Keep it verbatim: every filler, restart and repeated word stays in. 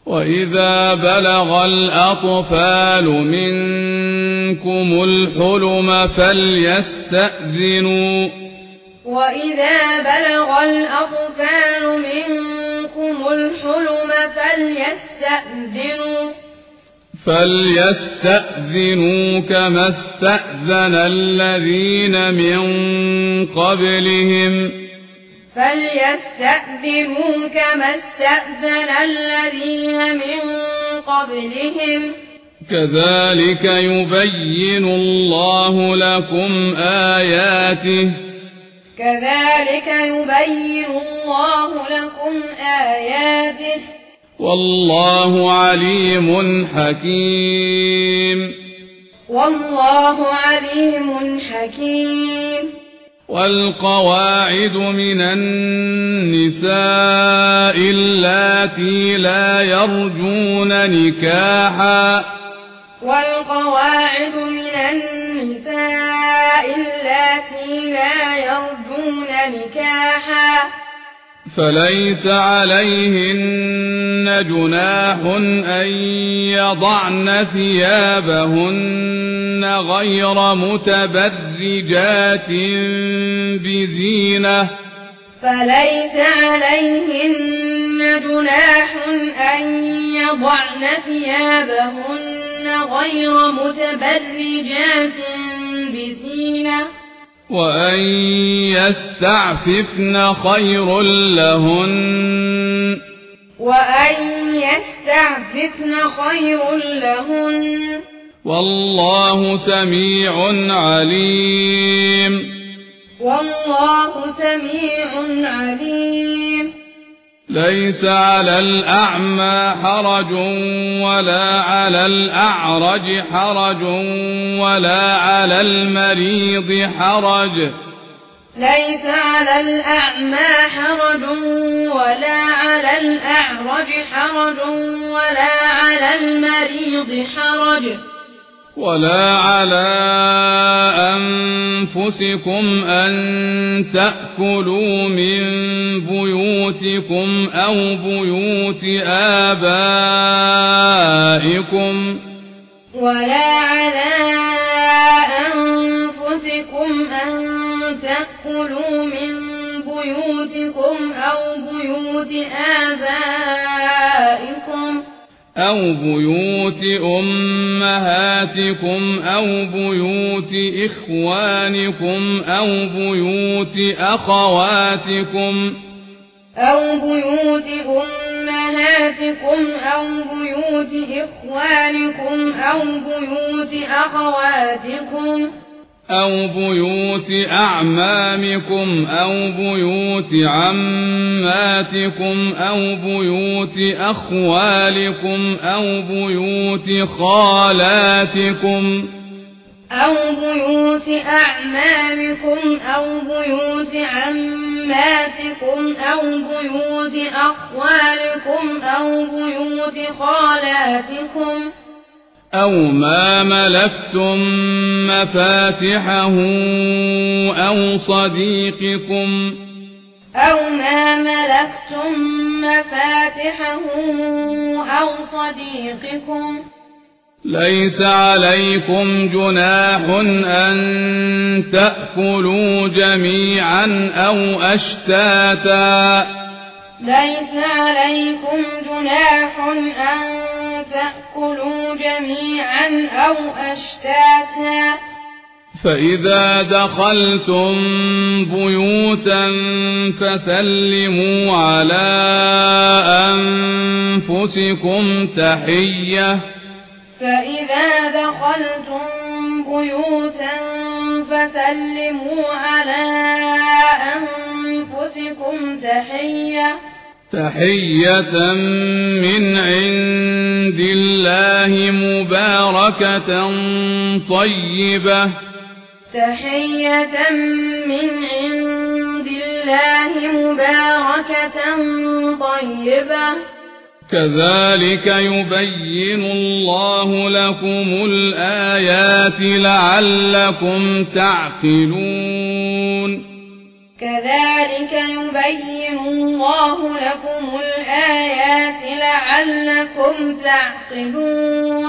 وإذا بلغ الأطفال منكم الحلم فليستأذنوا وإذا بلغ الأطفال منكم الحلم فليستأذنوا فليستأذنوا كما استأذن الذين من قبلهم فليستأذنوا كما استأذن الذين من قبلهم كذلك يبين الله لكم آياته كذلك يبين الله لكم آياته والله عليم حكيم والله عليم حكيم والقواعد من النساء اللاتي لا يرجون نكاحا والقواعد من النساء اللاتي لا يرجون نكاحا فليس عليهن جناح أن يضعن ثيابهن غير متبرجات بزينة فليس عليهن جناح أن يضعن ثيابهن غير متبرجات بزينة وأن يستعففن خير لهن وأن يستعففن خير لهن والله سميع عليم والله سميع عليم ليس على الأعمى حرج ولا على الأعرج حرج ولا على المريض حرج ليس على الأعمى حرج ولا على الأعرج حرج ولا على المريض حرج ولا على أنفسكم أن تأكلوا من بيوتكم أو بيوت آبائكم ولا على أنفسكم أن تأكلوا من بيوتكم أو بيوت آبائكم أو بيوت أمهاتكم أو بيوت إخوانكم أو بيوت أخواتكم أو بيوت أمهاتكم أو بيوت إخوانكم أو بيوت أخواتكم أو بيوت أعمامكم أو بيوت عماتكم أو بيوت أخوالكم أو بيوت خالاتكم أو بيوت أعمامكم أو بيوت عماتكم أو بيوت أخوالكم أو بيوت خالاتكم أو ما ملكتم مفاتحه أو صديقكم أو ما ملكتم مفاتحه أو صديقكم ليس عليكم جناح أن تأكلوا جميعا أو أشتاتا ليس عليكم جناح أن تأكلوا جميعا أو أشتاتا فإذا دخلتم بيوتا فسلموا على أنفسكم تحية فإذا دخلتم بيوتا فسلموا على أنفسكم تحية تحية من عند الله مباركة طيبة تحية من عند الله مباركة طيبة كذلك يبين الله لكم الآيات لعلكم تعقلون كذلك يبين الله لكم الآيات لعلكم تعقلون